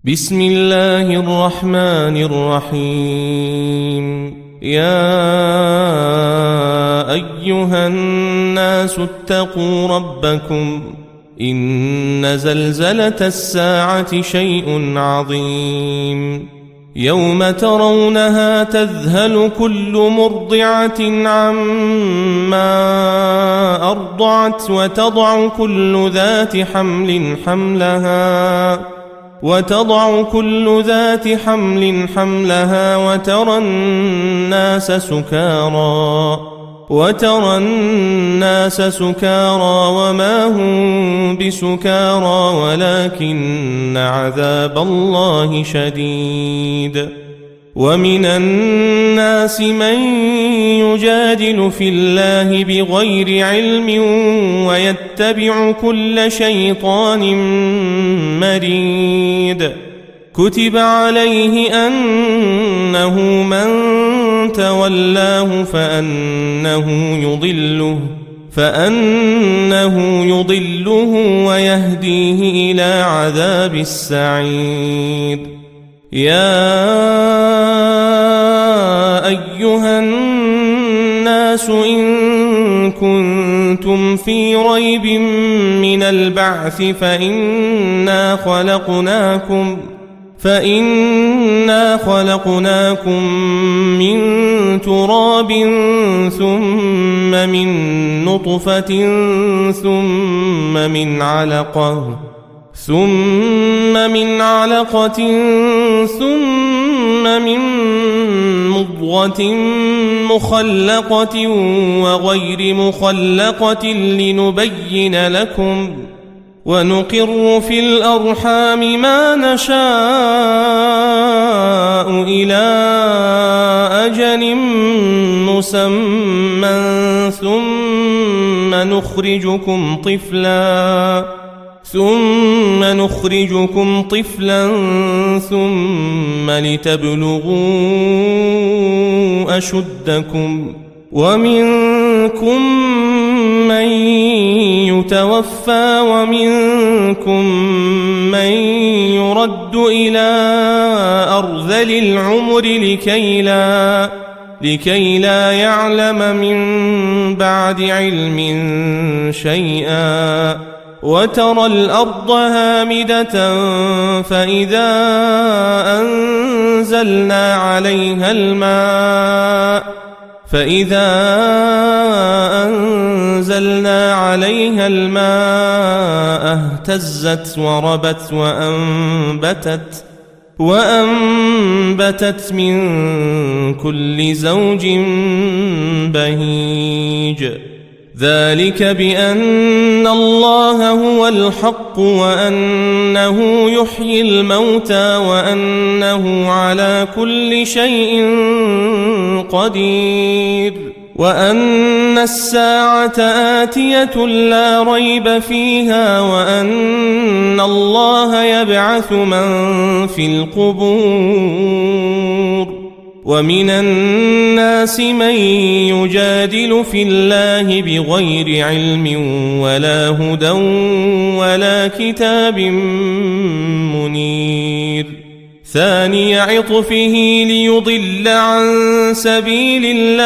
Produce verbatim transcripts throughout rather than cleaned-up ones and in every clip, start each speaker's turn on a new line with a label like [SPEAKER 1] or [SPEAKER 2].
[SPEAKER 1] بسم الله الرحمن الرحيم. يا أيها الناس اتقوا ربكم إن زلزلة الساعة شيء عظيم يوم ترونها تذهل كل مرضعة عما أرضعت وتضع كل ذات حمل حملها وتضع كل ذات حمل حملها وترى الناس سكارى وترى الناس سكارى وما هم بسكارى ولكن عذاب الله شديد. ومن الناس من يجادل في الله بغير علم ويتبع كل شيطان مريد. كتب عليه أنه من تولاه فأنه يضله فأنه يضله ويهديه إلى عذاب السعير. يا أيها الناس إن كنتم في ريب من البعث فإنا خلقناكم فإنا خلقناكم من تراب ثم من نطفة ثم من علقة ثم من علقة ثم من مضغة مخلقة وغير مخلقة لنبين لكم ونقر في الأرحام ما نشاء إلى أجل مسمى ثم نخرجكم طفلا ثم نخرجكم طفلا ثم لتبلغوا أشدكم ومنكم من يتوفى ومنكم من يرد إلى أرذل العمر لكي لا لكي لا يعلم من بعد علم شيئا. وترى الأرض هامدة فإذا أنزلنا عليها الماء فإذا أنزلنا عليها الماء اهتزت وربت وأنبتت وأنبتت من كل زوج بهيج. ذلك بأن الله هو الحق وأنه يحيي الموتى وأنه على كل شيء قدير وأن الساعة آتية لا ريب فيها وأن الله يبعث من في القبور. ومن الناس من يجادل في الله بغير علم ولا هدى ولا كتاب منير. ثاني عطفه ليضل عن سبيل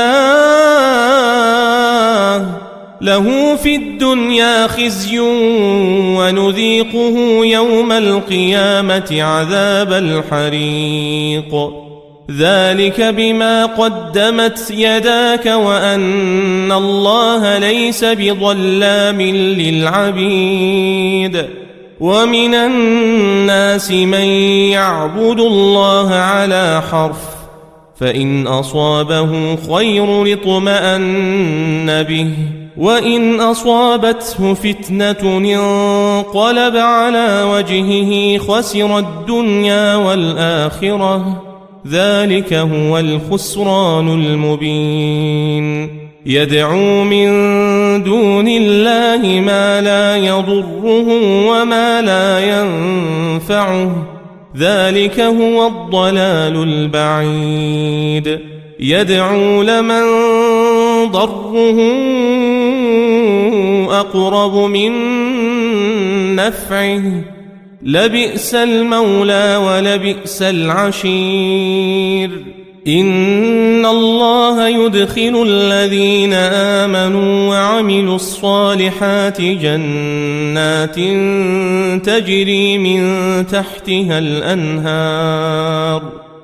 [SPEAKER 1] الله له في الدنيا خزي ونذيقه يوم القيامة عذاب الحريق. ذلك بما قدمت يداك وأن الله ليس بظلام للعبيد. ومن الناس من يعبد الله على حرف فإن أصابه خير اطمأن به وإن أصابته فتنة انقلب على وجهه خسر الدنيا والآخرة. ذلك هو الخسران المبين. يدعو من دون الله ما لا يضره وما لا ينفعه ذلك هو الضلال البعيد. يدعو لمن ضره أقرب من نفعه لبئس المولى ولبئس العشير إن الله يدخل الذين آمنوا وعملوا الصالحات جنات تجري من تحتها الأنهار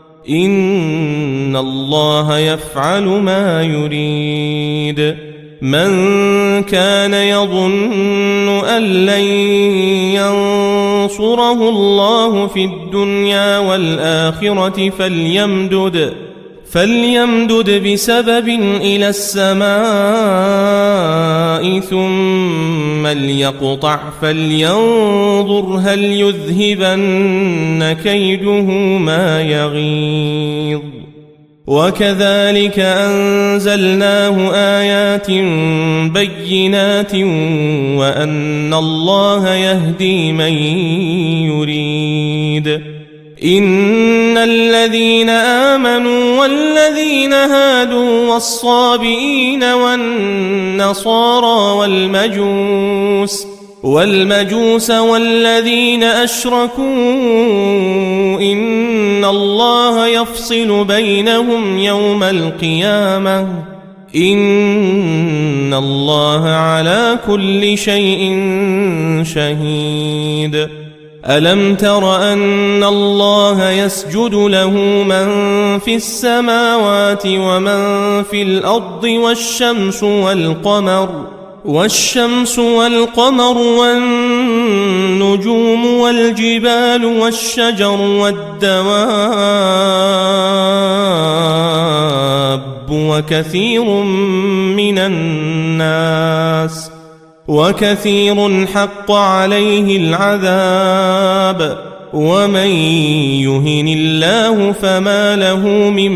[SPEAKER 1] إن الله يفعل ما يريد من كان يظن أن لن ينصره الله في الدنيا والآخرة فليمدد فليمدد بسبب إلى السماء ثم ليقطع فلينظر هل يذهبن كيده ما يغيظ وكذلك أنزلناه آيات بينات وأن الله يهدي من يريد إن الذين آمنوا والذين هادوا والصابئين والنصارى والمجوس والمجوس والذين أشركوا إن الله يفصل بينهم يوم القيامة إن الله على كل شيء شهيد ألم تر أن الله يسجد له من في السماوات ومن في الأرض والشمس والقمر والشمس والقمر والنجوم والجبال والشجر والدواب وكثير من الناس وكثير حق عليه العذاب ومن يهن الله فما له من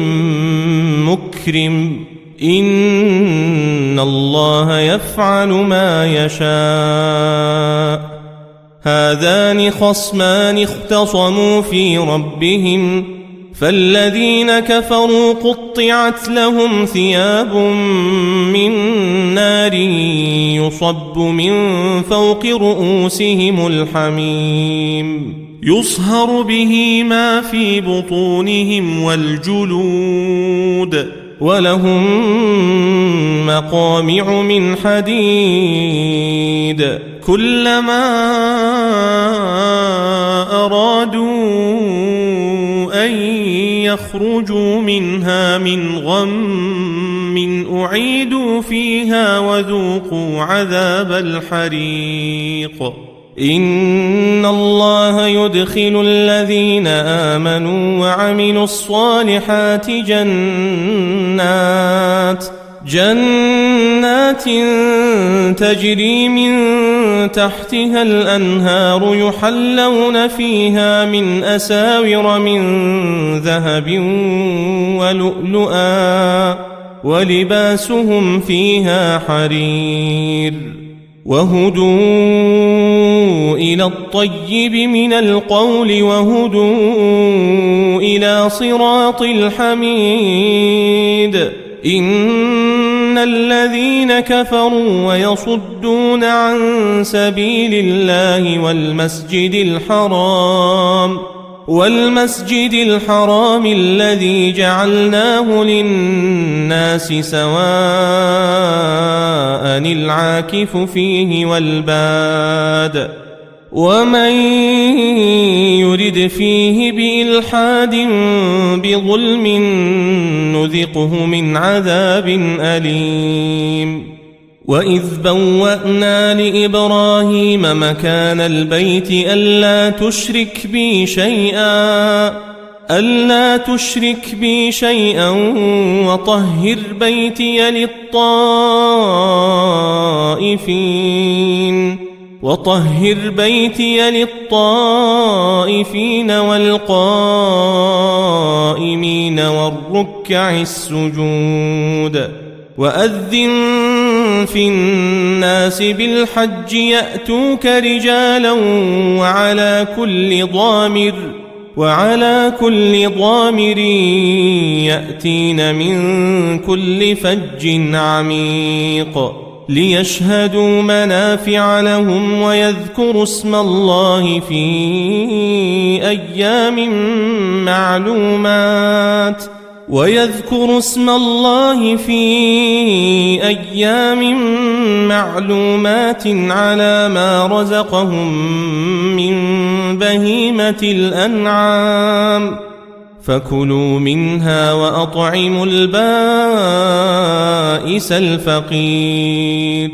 [SPEAKER 1] مكرم إن الله يفعل ما يشاء هذان خصمان اختصموا في ربهم فالذين كفروا قطعت لهم ثياب من نار يصب من فوق رؤوسهم الحميم يصهر به ما في بطونهم والجلود ولهم مقامع من حديد كلما أرادوا أن يخرجوا منها من غم أعيدوا فيها وذوقوا عذاب الحريق إن الله يدخل الذين آمنوا وعملوا الصالحات جنات جنات تجري من تحتها الأنهار يحلون فيها من أساور من ذهب ولؤلؤا ولباسهم فيها حرير وهدوا إلى الطيب من القول وهدوا إلى صراط الحميد إن الذين كفروا ويصدون عن سبيل الله والمسجد الحرام والمسجد الحرام الذي جعلناه للناس سواء العاكف فيه والباد ومن يرد فيه بإلحاد بظلم نذقه من عذاب أليم وإذ بوأنا لإبراهيم مكان البيت ألا تشرك بي شيئا ألا تشرك بي شيئا وطهر بيتي للطائفين وطهر بيتي للطائفين والقائمين والركع السجود وأذن في الناس بالحج يأتوك رجالا وعلى كل ضامر وعلى كل ضامر يأتين من كل فج عميق ليشهدوا منافع لهم ويذكروا اسم الله في أيام معلومات ويذكروا اسم الله في أيام معلومات على ما رزقهم من بهيمة الأنعام فكلوا منها وأطعموا البائس الفقير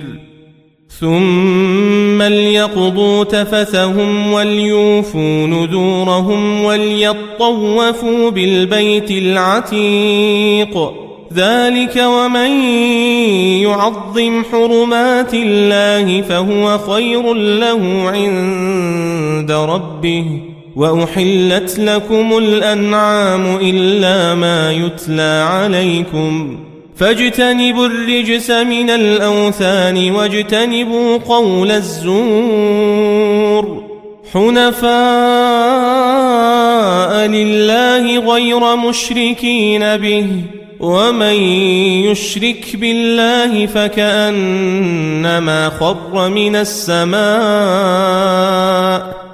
[SPEAKER 1] ثم ليقضوا تفثهم وليوفوا نذورهم وليطوفوا بالبيت العتيق ذلك ومن يعظم حرمات الله فهو خير له عند ربه وأحلت لكم الأنعام إلا ما يتلى عليكم فاجتنبوا الرجس من الأوثان واجتنبوا قول الزور حنفاء لله غير مشركين به ومن يشرك بالله فكأنما خر من السماء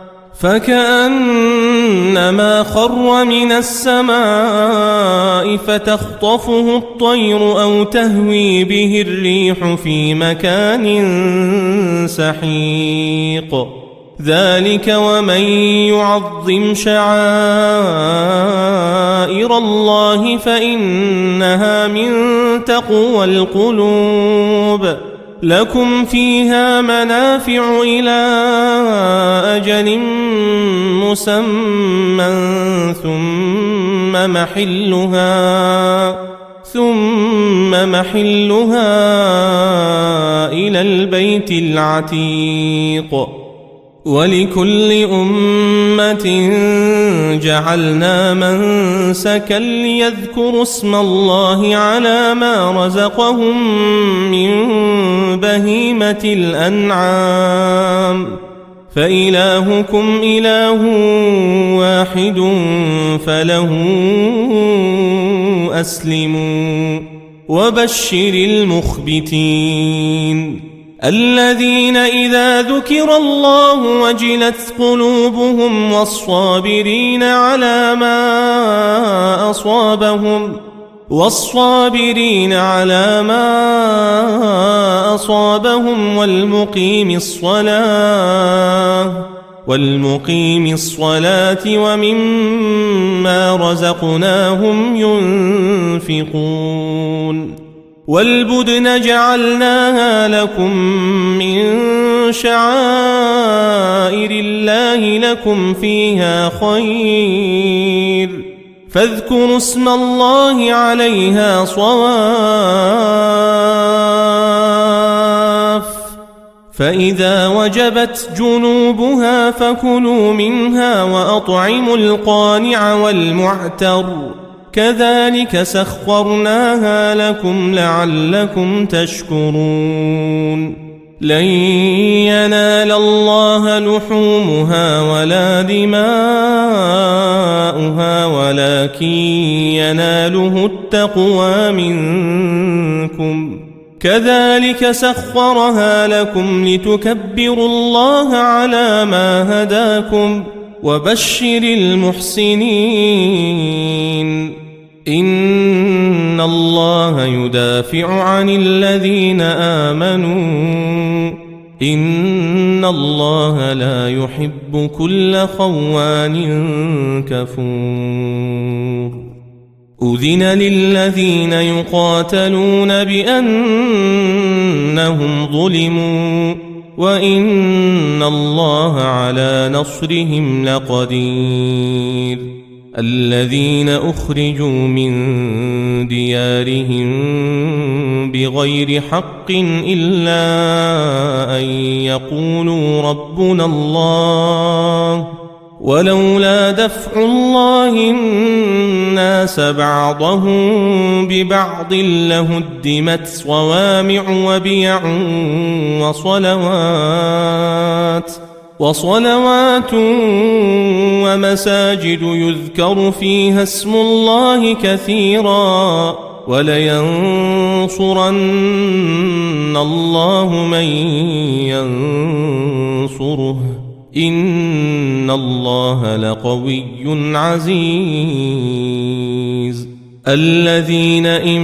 [SPEAKER 1] فكأنما خر من السماء فتخطفه الطير أو تهوي به الريح في مكان سحيق ذلك ومن يعظم شعائر الله فإنها من تقوى القلوب لكم فيها منافع إلى أجل مسمى ثم محلها ثم محلها إلى البيت العتيق ولكل أمة جعلنا منسكا ليذكروا اسم الله على ما رزقهم من بهيمة الأنعام فإلهكم إله واحد فله أسلموا وبشر المخبتين الذين إذا ذكر الله وجلت قلوبهم والصابرين على ما أصابهم والصابرين على ما أصابهم والمقيم الصلاة والمقيم الصلاة ومما رزقناهم ينفقون والبدن جعلناها لكم من شعائر الله لكم فيها خير فاذكروا اسم الله عليها صواف فإذا وجبت جنوبها فكلوا منها وأطعموا القانع والمعتر كذلك سخرناها لكم لعلكم تشكرون لن ينال الله لحومها ولا دماؤها ولكن يناله التقوى منكم كذلك سخرها لكم لتكبروا الله على ما هداكم وبشر المحسنين إن الله يدافع عن الذين آمنوا إن الله لا يحب كل خوان كفور أذن للذين يقاتلون بأنهم ظلموا وإن الله على نصرهم لقدير الذين أخرجوا من ديارهم بغير حق إلا أن يقولوا ربنا الله ولولا دفع الله الناس بعضهم ببعض لهدمت صوامع وبيع وصلوات وصلوات ومساجد يذكر فيها اسم الله كثيرا ولينصرن الله من ينصره إن الله لقوي عزيز. الذين إن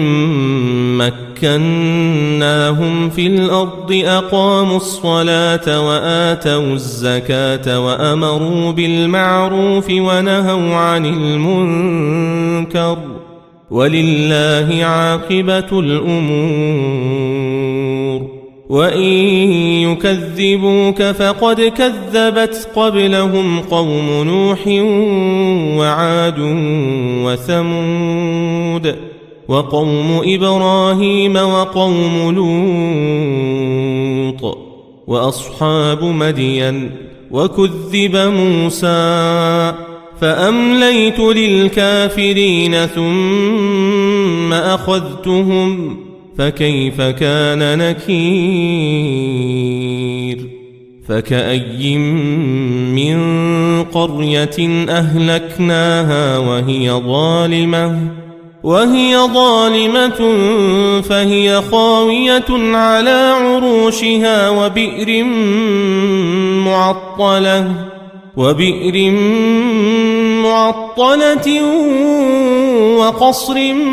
[SPEAKER 1] مكناهم في الأرض أقاموا الصلاة وآتوا الزكاة وأمروا بالمعروف ونهوا عن المنكر ولله عاقبة الأمور. وإن يكذبوك فقد كذبت قبلهم قوم نوح وعاد وثمود وقوم إبراهيم وقوم لوط وأصحاب مدين وكذب موسى فأمليت للكافرين ثم أخذتهم فكيف كان نكير. فكأي من قرية أهلكناها وهي ظالمة وهي ظالمة فهي خاوية على عروشها وبئر معطلة وبئر معطلة وقصر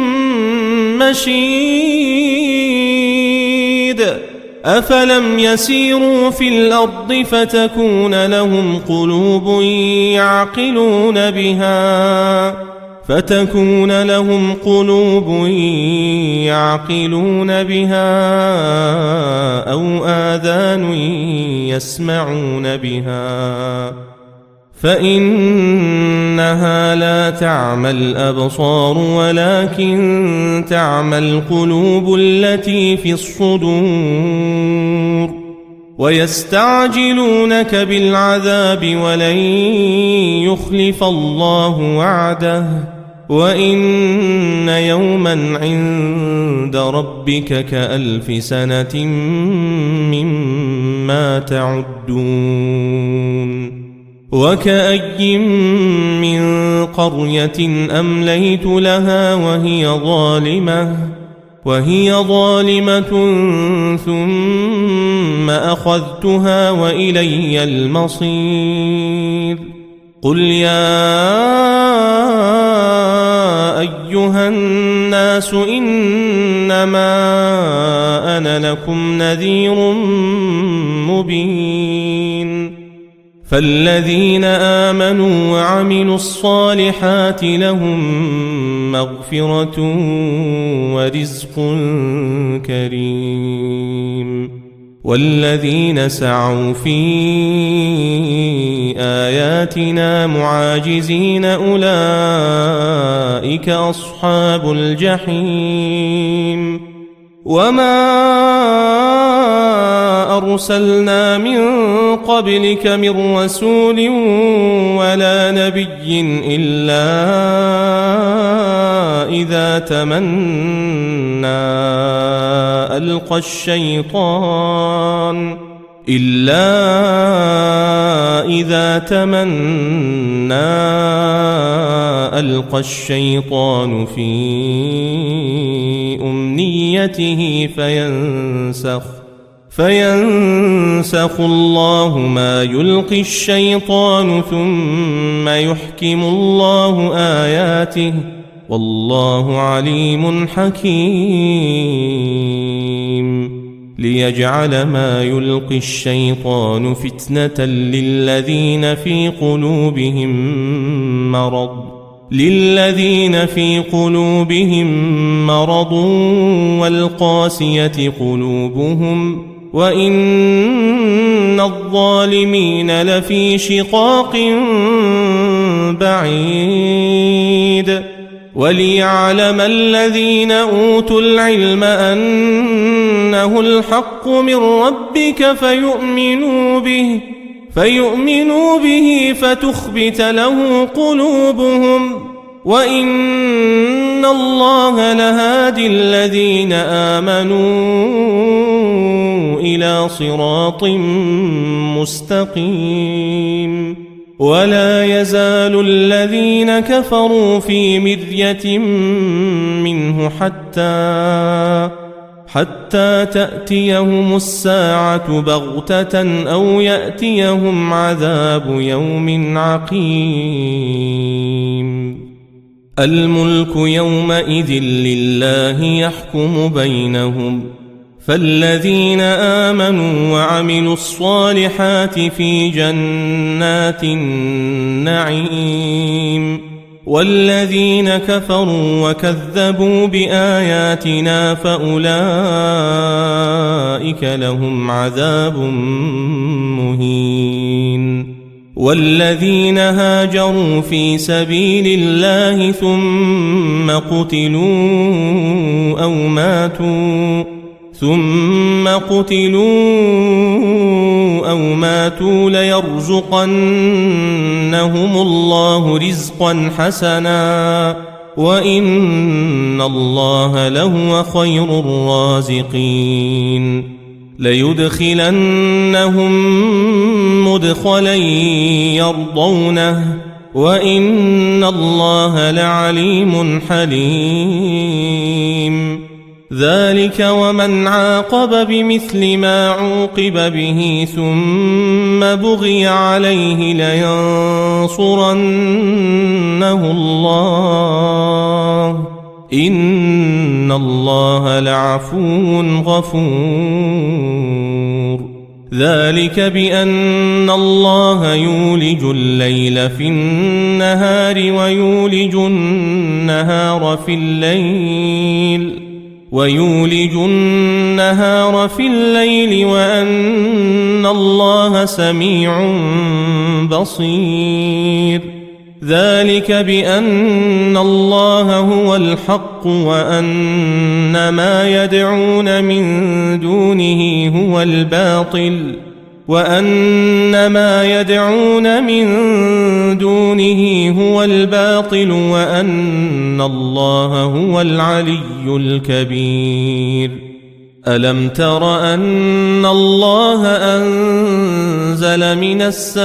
[SPEAKER 1] مشيد. أفلم يسيروا في الأرض فتكون لهم قلوب يعقلون بها فتكون لهم قلوب يعقلون بها أو آذان يسمعون بها فإنها لا تعمى الأبصار ولكن تعمى القلوب التي في الصدور. ويستعجلونك بالعذاب ولن يخلف الله وعده وإن يوما عند ربك كألف سنة مما تعدون. وكأي من قرية أمليت لها وهي ظالمة وهي ظالمة ثم أخذتها وإلي المصير. قل يا أيها الناس إنما أنا لكم نذير مبين. فالذين آمنوا وعملوا الصالحات لهم مغفرة ورزق كريم. والذين سعوا في آياتنا معاجزين أولئك أصحاب الجحيم. وما أرسلنا من قبلك من رسول ولا نبي إلا إذا تمنى ألقى الشيطان إلا إذا تمنى ألقى الشيطان في أمنيته فينسخ فينسخ الله ما يلقي الشيطان ثم يحكم الله آياته والله عليم حكيم. ليجعل ما يلقي الشيطان فتنة للذين في قلوبهم مرض للذين في قلوبهم مرض والقاسية قلوبهم وإن الظالمين لفي شقاق بعيد. وليعلم الذين أوتوا العلم أنه الحق من ربك فيؤمنوا به فيؤمنوا به فتخبت له قلوبهم وإن الله لهادي الذين آمنوا إلى صراط مستقيم. ولا يزال الذين كفروا في مرية منه حتى حتى تأتيهم الساعة بغتة أو يأتيهم عذاب يوم عقيم. الملك يومئذ لله يحكم بينهم، فالذين آمنوا وعملوا الصالحات في جنات النعيم، والذين كفروا وكذبوا بآياتنا فأولئك لهم عذاب مهين. والذين هاجروا في سبيل الله ثم قتلوا أو ماتوا ثم قتلوا أو ماتوا ليرزقنهم الله رزقا حسنا وإن الله لهو خير الرازقين. ليدخلنهم مدخلا يرضونه وإن الله لعليم حليم. ذلك ومن عاقب بمثل ما عوقب به ثم بغي عليه لينصرنه الله إن الله لعفو غفور. ذلك بأن الله يولج الليل في النهار ويولج النهار في الليل ويولج النهار في الليل وأن الله سميع بصير. ذلك بأن الله هو الحق وأن ما يدعون من دونه هو الباطل وأن ما يدعون من دونه هو الباطل وأن الله هو العلي الكبير. ألم تر أن الله أنزل من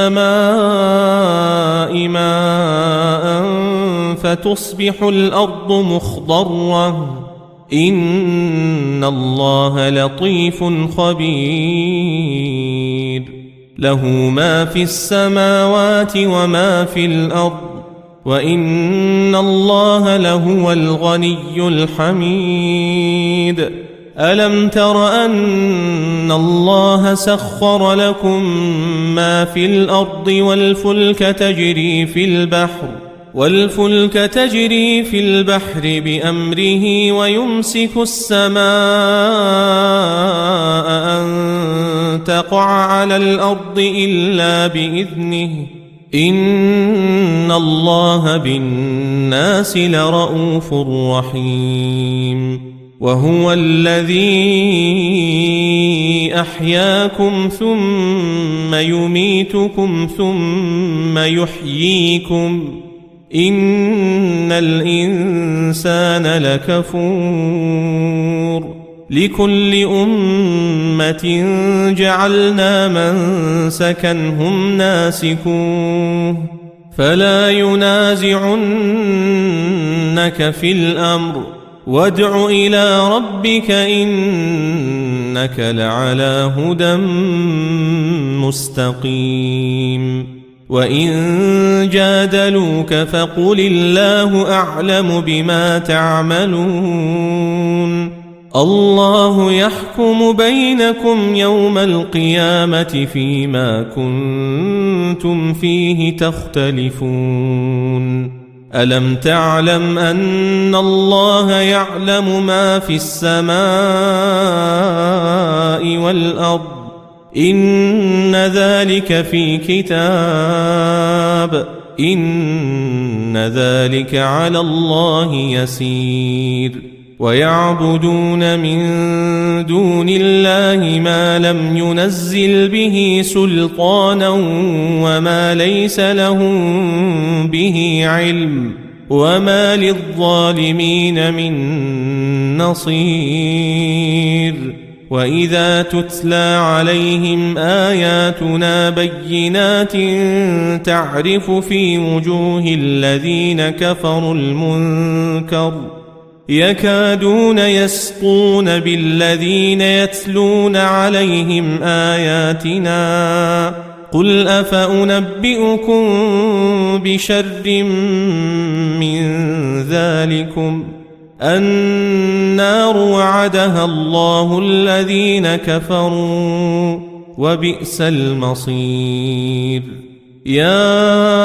[SPEAKER 1] السماء ماء فتصبح الأرض مخضرة إن الله لطيف خبير. له ما في السماوات وما في الأرض وإن الله لهو الغني الحميد. ألم تر أن الله سخر لكم ما في الأرض والفلك تجري في البحر والفلك تجري في البحر بأمره ويمسك السماء أن تقع على الأرض إلا بإذنه إن الله بالناس لرءوف رحيم. وهو الذي أحياكم ثم يميتكم ثم يحييكم إن الإنسان لكفور. لكل أمة جعلنا منسكا هم ناسكوه فلا ينازعنك في الأمر وادع إلى ربك إنك لعلى هدى مستقيم. وإن جادلوك فقل الله أعلم بما تعملون. الله يحكم بينكم يوم القيامة فيما كنتم فيه تختلفون. ألم تعلم أن الله يعلم ما في السماء والأرض إن ذلك في كتاب إن ذلك على الله يسير. ويعبدون من دون الله ما لم ينزل به سلطانا وما ليس لهم به علم وما للظالمين من نصير. وإذا تتلى عليهم آياتنا بينات تعرف في وجوه الذين كفروا المنكر يكادون يسطون بالذين يتلون عليهم آياتنا قل أفأنبئكم بشر من ذلكم النار وعدها الله الذين كفروا وبئس المصير يا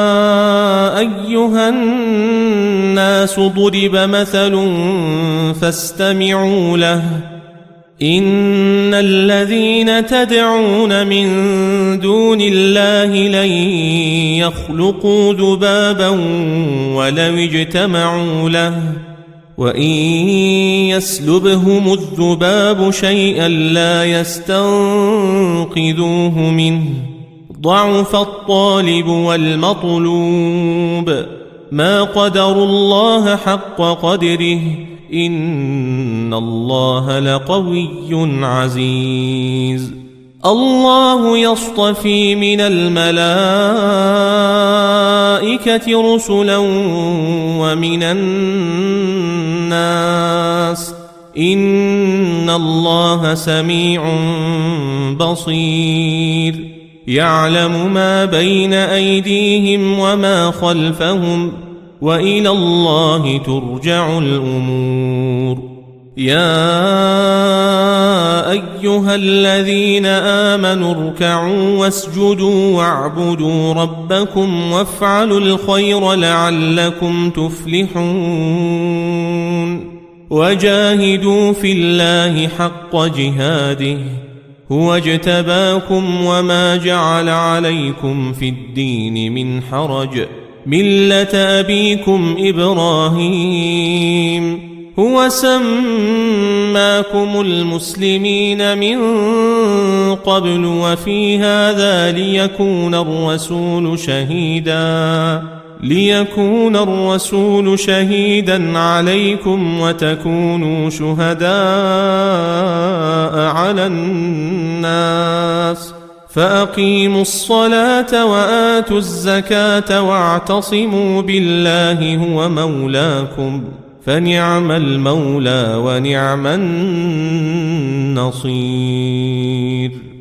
[SPEAKER 1] أيها الناس ضرب مثل فاستمعوا له إن الذين تدعون من دون الله لن يخلقوا ذبابا ولو اجتمعوا له وإن يسلبهم الذباب شيئا لا يستنقذوه منه ضعف الطالب والمطلوب ما قدروا الله حق قدره إن الله لقوي عزيز الله يصطفي من الملائكة رسلا ومن الناس إن الله سميع بصير يعلم ما بين أيديهم وما خلفهم وإلى الله ترجع الأمور يا أيها الذين آمنوا اركعوا واسجدوا واعبدوا ربكم وافعلوا الخير لعلكم تفلحون وجاهدوا في الله حق جهاده هو اجتباكم وما جعل عليكم في الدين من حرج ملة أبيكم إبراهيم هو سماكم المسلمين من قبل وفي هذا ليكون الرسول شهيدا ليكون الرسول شهيدا عليكم وتكونوا شهداء على الناس فأقيموا الصلاة وآتوا الزكاة واعتصموا بالله هو مولاكم فنعم المولى ونعم النصير